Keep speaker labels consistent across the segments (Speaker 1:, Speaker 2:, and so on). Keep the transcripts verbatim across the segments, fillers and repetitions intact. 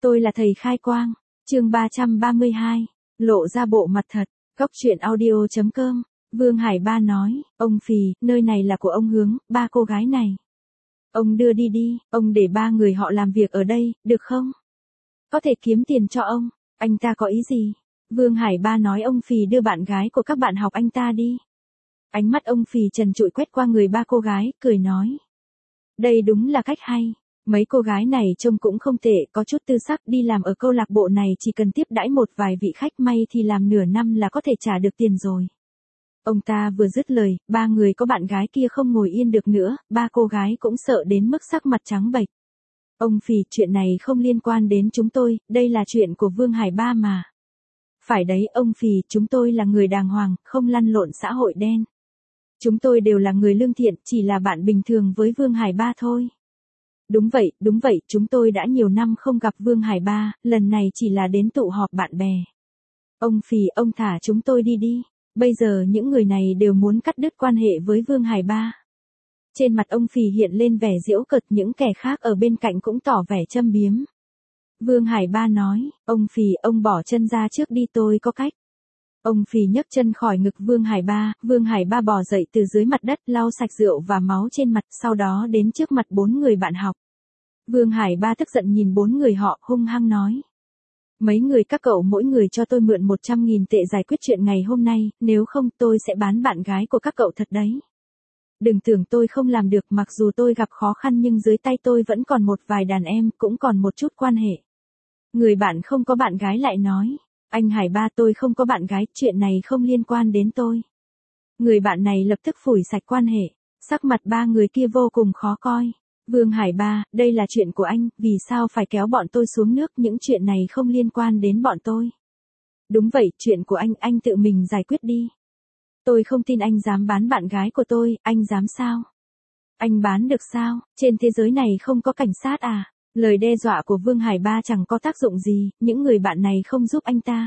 Speaker 1: Tôi là thầy khai quang. Chương ba trăm ba mươi hai. Lộ ra bộ mặt thật. Góc truyện audio chấm com. Vương Hải Ba nói, ông Phì, nơi này là của ông Hướng, ba cô gái này. Ông đưa đi đi, ông để ba người họ làm việc ở đây, được không? Có thể kiếm tiền cho ông. Anh ta có ý gì? Vương Hải Ba nói ông Phì đưa bạn gái của các bạn học anh ta đi. Ánh mắt ông Phì trần trụi quét qua người ba cô gái, cười nói. Đây đúng là cách hay. Mấy cô gái này trông cũng không tệ, có chút tư sắc, đi làm ở câu lạc bộ này chỉ cần tiếp đãi một vài vị khách may thì làm nửa năm là có thể trả được tiền rồi. Ông ta vừa dứt lời, ba người có bạn gái kia không ngồi yên được nữa, ba cô gái cũng sợ đến mức sắc mặt trắng bệch. Ông Phì, chuyện này không liên quan đến chúng tôi, đây là chuyện của Vương Hải Ba mà. Phải đấy ông Phì, chúng tôi là người đàng hoàng, không lăn lộn xã hội đen. Chúng tôi đều là người lương thiện, chỉ là bạn bình thường với Vương Hải Ba thôi. Đúng vậy, đúng vậy, chúng tôi đã nhiều năm không gặp Vương Hải Ba, lần này chỉ là đến tụ họp bạn bè. Ông Phì, ông thả chúng tôi đi đi. Bây giờ những người này đều muốn cắt đứt quan hệ với Vương Hải Ba. Trên mặt ông Phì hiện lên vẻ giễu cợt, những kẻ khác ở bên cạnh cũng tỏ vẻ châm biếm. Vương Hải Ba nói, ông Phì, ông bỏ chân ra trước đi, tôi có cách. Ông Phì nhấc chân khỏi ngực Vương Hải Ba, Vương Hải Ba bò dậy từ dưới mặt đất, lau sạch rượu và máu trên mặt, sau đó đến trước mặt bốn người bạn học. Vương Hải Ba tức giận nhìn bốn người họ, hung hăng nói. Mấy người các cậu mỗi người cho tôi mượn một trăm nghìn tệ giải quyết chuyện ngày hôm nay, nếu không tôi sẽ bán bạn gái của các cậu thật đấy. Đừng tưởng tôi không làm được, mặc dù tôi gặp khó khăn nhưng dưới tay tôi vẫn còn một vài đàn em, cũng còn một chút quan hệ. Người bạn không có bạn gái lại nói, anh Hải Ba, tôi không có bạn gái, chuyện này không liên quan đến tôi. Người bạn này lập tức phủi sạch quan hệ, sắc mặt ba người kia vô cùng khó coi. Vương Hải Ba, đây là chuyện của anh, vì sao phải kéo bọn tôi xuống nước, những chuyện này không liên quan đến bọn tôi. Đúng vậy, chuyện của anh, anh tự mình giải quyết đi. Tôi không tin anh dám bán bạn gái của tôi, anh dám sao? Anh bán được sao, trên thế giới này không có cảnh sát à? Lời đe dọa của Vương Hải Ba chẳng có tác dụng gì, những người bạn này không giúp anh ta.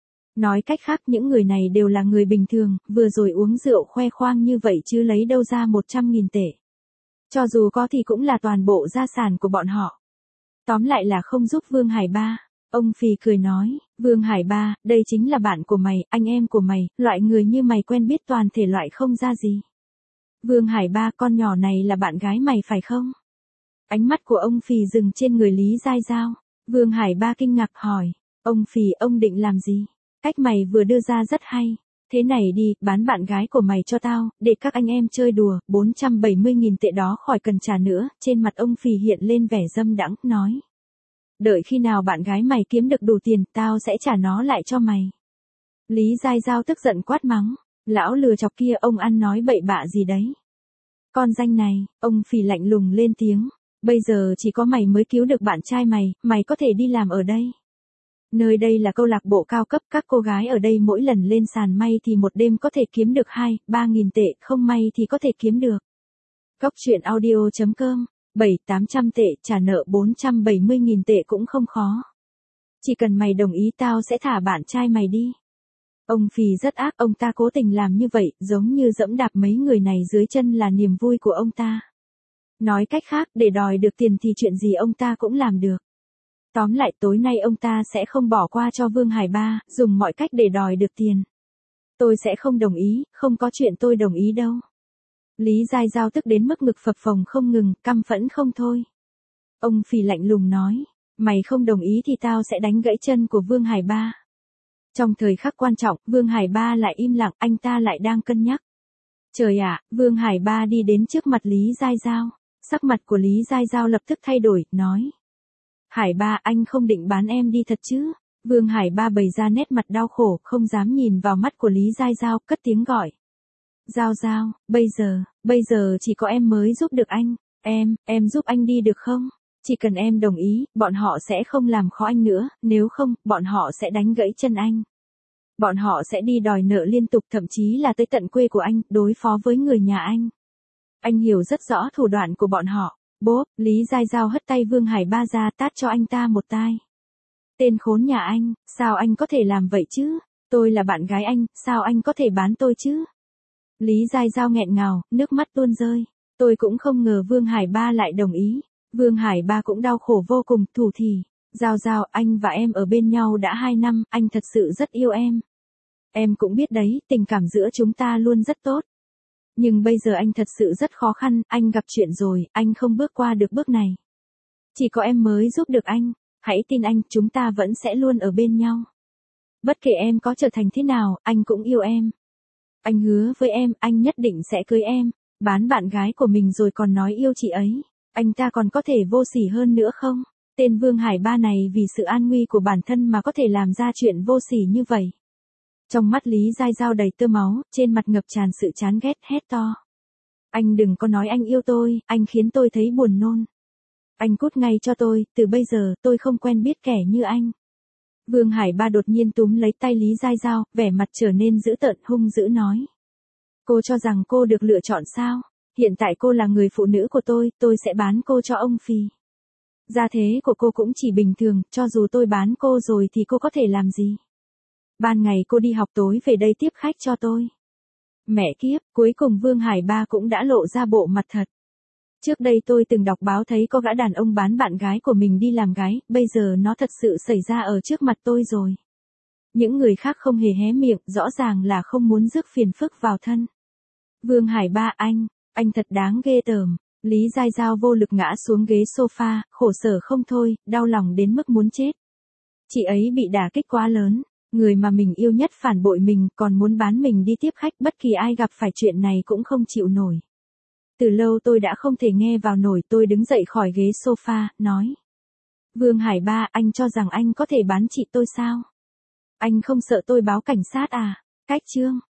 Speaker 1: Nói cách khác, những người này đều là người bình thường, vừa rồi uống rượu khoe khoang như vậy chứ lấy đâu ra một trăm nghìn tệ. Cho dù có thì cũng là toàn bộ gia sản của bọn họ. Tóm lại là không giúp Vương Hải Ba. Ông Phì cười nói, Vương Hải Ba, đây chính là bạn của mày, anh em của mày, loại người như mày quen biết toàn thể loại không ra gì. Vương Hải Ba, con nhỏ này là bạn gái mày phải không? Ánh mắt của ông Phì dừng trên người Lý Giai Giao. Vương Hải Ba kinh ngạc hỏi, ông Phì, ông định làm gì? Cách mày vừa đưa ra rất hay. Thế này đi, bán bạn gái của mày cho tao, để các anh em chơi đùa, bốn trăm bảy mươi nghìn tệ đó khỏi cần trả nữa. Trên mặt ông Phì hiện lên vẻ dâm đãng, nói. Đợi khi nào bạn gái mày kiếm được đủ tiền, tao sẽ trả nó lại cho mày. Lý Giai Giao tức giận quát mắng, lão lừa chọc kia, ông ăn nói bậy bạ gì đấy? Con danh này, ông Phì lạnh lùng lên tiếng, bây giờ chỉ có mày mới cứu được bạn trai mày, mày có thể đi làm ở đây. Nơi đây là câu lạc bộ cao cấp, các cô gái ở đây mỗi lần lên sàn may thì một đêm có thể kiếm được hai, ba nghìn tệ, không may thì có thể kiếm được. Góc truyện audio chấm com, bảy, tám trăm tệ, trả nợ bốn trăm bảy mươi nghìn tệ cũng không khó. Chỉ cần mày đồng ý tao sẽ thả bạn trai mày đi. Ông Phì rất ác, ông ta cố tình làm như vậy, giống như dẫm đạp mấy người này dưới chân là niềm vui của ông ta. Nói cách khác, để đòi được tiền thì chuyện gì ông ta cũng làm được. Tóm lại tối nay ông ta sẽ không bỏ qua cho Vương Hải Ba, dùng mọi cách để đòi được tiền. Tôi sẽ không đồng ý, không có chuyện tôi đồng ý đâu. Lý Giai Giao tức đến mức ngực phập phồng không ngừng, căm phẫn không thôi. Ông Phì lạnh lùng nói, mày không đồng ý thì tao sẽ đánh gãy chân của Vương Hải Ba. Trong thời khắc quan trọng, Vương Hải Ba lại im lặng, anh ta lại đang cân nhắc. Trời ạ, Vương Hải Ba đi đến trước mặt Lý Giai Giao. Sắc mặt của Lý Giai Giao lập tức thay đổi, nói. Hải Ba, anh không định bán em đi thật chứ? Vương Hải Ba bày ra nét mặt đau khổ, không dám nhìn vào mắt của Lý Giai Giao, cất tiếng gọi. Giao Giao, bây giờ, bây giờ chỉ có em mới giúp được anh. Em, em giúp anh đi được không? Chỉ cần em đồng ý, bọn họ sẽ không làm khó anh nữa, nếu không, bọn họ sẽ đánh gãy chân anh. Bọn họ sẽ đi đòi nợ liên tục, thậm chí là tới tận quê của anh, đối phó với người nhà anh. Anh hiểu rất rõ thủ đoạn của bọn họ. Bốp, Lý Giai Giao hất tay Vương Hải Ba ra, tát cho anh ta một tai. Tên khốn nhà anh, sao anh có thể làm vậy chứ? Tôi là bạn gái anh, sao anh có thể bán tôi chứ? Lý Giai Giao nghẹn ngào, nước mắt tuôn rơi. Tôi cũng không ngờ Vương Hải Ba lại đồng ý. Vương Hải Ba cũng đau khổ vô cùng, thủ thỉ. Giao Giao, anh và em ở bên nhau đã hai năm, anh thật sự rất yêu em. Em cũng biết đấy, tình cảm giữa chúng ta luôn rất tốt. Nhưng bây giờ anh thật sự rất khó khăn, anh gặp chuyện rồi, anh không bước qua được bước này. Chỉ có em mới giúp được anh, hãy tin anh, chúng ta vẫn sẽ luôn ở bên nhau. Bất kể em có trở thành thế nào, anh cũng yêu em. Anh hứa với em, anh nhất định sẽ cưới em, bán bạn gái của mình rồi còn nói yêu chị ấy. Anh ta còn có thể vô sỉ hơn nữa không? Tên Vương Hải Ba này vì sự an nguy của bản thân mà có thể làm ra chuyện vô sỉ như vậy. Trong mắt Lý Giai Giao đầy tơ máu, trên mặt ngập tràn sự chán ghét, hét to. Anh đừng có nói anh yêu tôi, anh khiến tôi thấy buồn nôn. Anh cút ngay cho tôi, từ bây giờ tôi không quen biết kẻ như anh. Vương Hải Ba đột nhiên túm lấy tay Lý Giai Giao, vẻ mặt trở nên dữ tợn hung dữ nói. Cô cho rằng cô được lựa chọn sao? Hiện tại cô là người phụ nữ của tôi, tôi sẽ bán cô cho ông Phì. Gia thế của cô cũng chỉ bình thường, cho dù tôi bán cô rồi thì cô có thể làm gì? Ban ngày cô đi học, tối về đây tiếp khách cho tôi. Mẹ kiếp, cuối cùng Vương Hải Ba cũng đã lộ ra bộ mặt thật. Trước đây tôi từng đọc báo thấy có gã đàn ông bán bạn gái của mình đi làm gái, bây giờ nó thật sự xảy ra ở trước mặt tôi rồi. Những người khác không hề hé miệng, rõ ràng là không muốn rước phiền phức vào thân. Vương Hải Ba, anh, anh thật đáng ghê tởm. Lý Giai Giao vô lực ngã xuống ghế sofa, khổ sở không thôi, đau lòng đến mức muốn chết. Chị ấy bị đả kích quá lớn, người mà mình yêu nhất phản bội mình, còn muốn bán mình đi tiếp khách, bất kỳ ai gặp phải chuyện này cũng không chịu nổi. Từ lâu tôi đã không thể nghe vào nổi, tôi đứng dậy khỏi ghế sofa, nói. Vương Hải Ba, anh cho rằng anh có thể bán chị tôi sao? Anh không sợ tôi báo cảnh sát à? Cách chương.